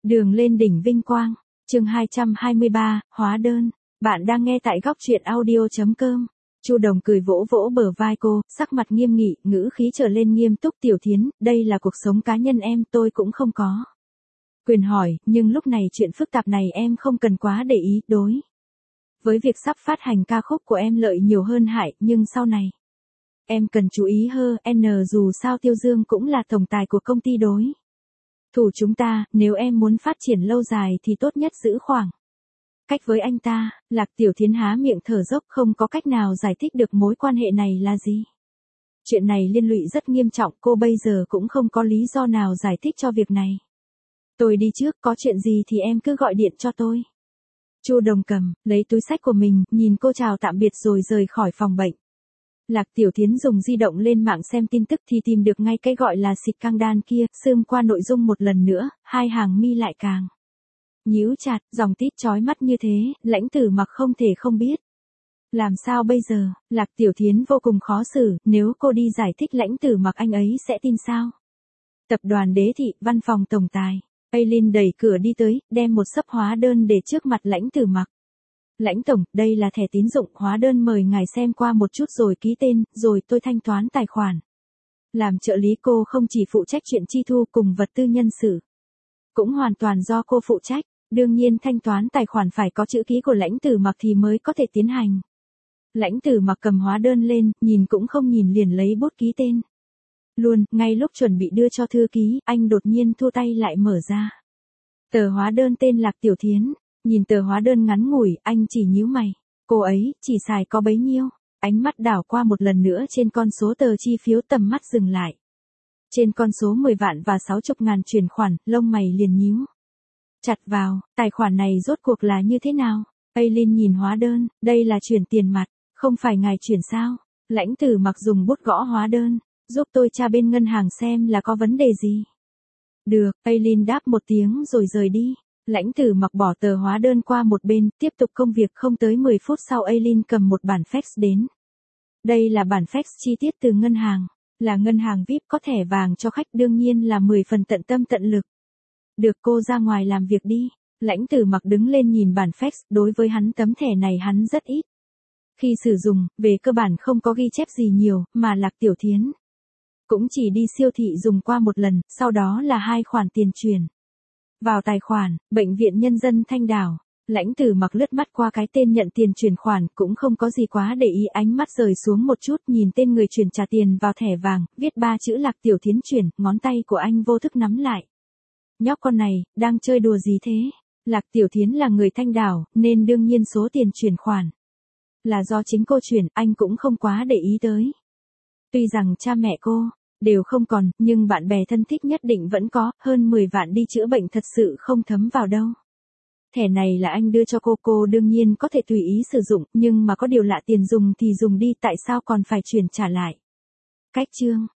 Đường lên đỉnh vinh quang, chương 223, hóa đơn. Bạn đang nghe tại góc truyện audio.com. Chu Đồng cười vỗ vỗ bờ vai cô, sắc mặt nghiêm nghị, ngữ khí trở lên nghiêm túc. Tiểu Thiến, đây là cuộc sống cá nhân em, tôi cũng không có quyền hỏi, nhưng lúc này chuyện phức tạp này em không cần quá để ý. Đối với việc sắp phát hành ca khúc của em lợi nhiều hơn hại, nhưng sau này em cần chú ý hơn. Dù sao Tiêu Dương cũng là tổng tài của công ty đối thủ chúng ta, nếu em muốn phát triển lâu dài thì tốt nhất giữ khoảng cách với anh ta. Lạc Tiểu Thiến há miệng thở dốc, không có cách nào giải thích được mối quan hệ này là gì. Chuyện này liên lụy rất nghiêm trọng, cô bây giờ cũng không có lý do nào giải thích cho việc này. Tôi đi trước, có chuyện gì thì em cứ gọi điện cho tôi. Chu Đồng cầm lấy túi xách của mình, nhìn cô chào tạm biệt rồi rời khỏi phòng bệnh. Lạc Tiểu Thiến dùng di động lên mạng xem tin tức thì tìm được ngay cái gọi là xịt căng đan kia, sườm qua nội dung một lần nữa, hai hàng mi lại càng nhíu chặt, dòng tít chói mắt như thế, Lãnh Tử Mặc không thể không biết. Làm sao bây giờ? Lạc Tiểu Thiến vô cùng khó xử, nếu cô đi giải thích Lãnh Tử Mặc anh ấy sẽ tin sao? Tập đoàn Đế Thị, văn phòng tổng tài. Aileen đẩy cửa đi tới, đem một xấp hóa đơn để trước mặt Lãnh Tử Mặc. Lãnh tổng, đây là thẻ tín dụng, hóa đơn mời ngài xem qua một chút rồi ký tên, rồi tôi thanh toán tài khoản. Làm trợ lý cô không chỉ phụ trách chuyện chi thu cùng vật tư nhân sự, cũng hoàn toàn do cô phụ trách. Đương nhiên thanh toán tài khoản phải có chữ ký của Lãnh Tử Mặc thì mới có thể tiến hành. Lãnh Tử Mặc cầm hóa đơn lên, nhìn cũng không nhìn liền lấy bút ký tên. Luôn, ngay lúc chuẩn bị đưa cho thư ký, anh đột nhiên thu tay lại mở ra tờ hóa đơn tên Lạc Tiểu Thiến. Nhìn tờ hóa đơn ngắn ngủi, anh chỉ nhíu mày. Cô ấy, chỉ xài có bấy nhiêu. Ánh mắt đảo qua một lần nữa trên con số tờ chi phiếu, tầm mắt dừng lại trên con số 10 vạn và 60.000 chuyển khoản, lông mày liền nhíu chặt vào. Tài khoản này rốt cuộc là như thế nào? Aileen nhìn hóa đơn, đây là chuyển tiền mặt, không phải ngài chuyển sao? Lãnh Tử Mặc dùng bút gõ hóa đơn, giúp tôi tra bên ngân hàng xem là có vấn đề gì. Được, Aileen đáp một tiếng rồi rời đi. Lãnh Tử Mặc bỏ tờ hóa đơn qua một bên, tiếp tục công việc. Không tới 10 phút sau Aileen cầm một bản fax đến. Đây là bản fax chi tiết từ ngân hàng, là ngân hàng VIP có thẻ vàng cho khách, đương nhiên là 10 phần tận tâm tận lực. Được, cô ra ngoài làm việc đi. Lãnh Tử Mặc đứng lên nhìn bản fax, đối với hắn tấm thẻ này hắn rất ít khi sử dụng, về cơ bản không có ghi chép gì nhiều, mà Lạc Tiểu Thiến cũng chỉ đi siêu thị dùng qua một lần, sau đó là 2 khoản tiền chuyển vào tài khoản, Bệnh viện Nhân dân Thanh Đảo. Lãnh Tử Mặc lướt mắt qua cái tên nhận tiền chuyển khoản, cũng không có gì quá để ý, ánh mắt rời xuống một chút, nhìn tên người chuyển trả tiền vào thẻ vàng, viết 3 chữ Lạc Tiểu Thiến chuyển, ngón tay của anh vô thức nắm lại. Nhóc con này, đang chơi đùa gì thế? Lạc Tiểu Thiến là người Thanh Đảo, nên đương nhiên số tiền chuyển khoản là do chính cô chuyển, anh cũng không quá để ý tới. Tuy rằng cha mẹ cô đều không còn, nhưng bạn bè thân thích nhất định vẫn có, hơn 10 vạn đi chữa bệnh thật sự không thấm vào đâu. Thẻ này là anh đưa cho cô đương nhiên có thể tùy ý sử dụng, nhưng mà có điều lạ, tiền dùng thì dùng đi, tại sao còn phải chuyển trả lại? Cách chương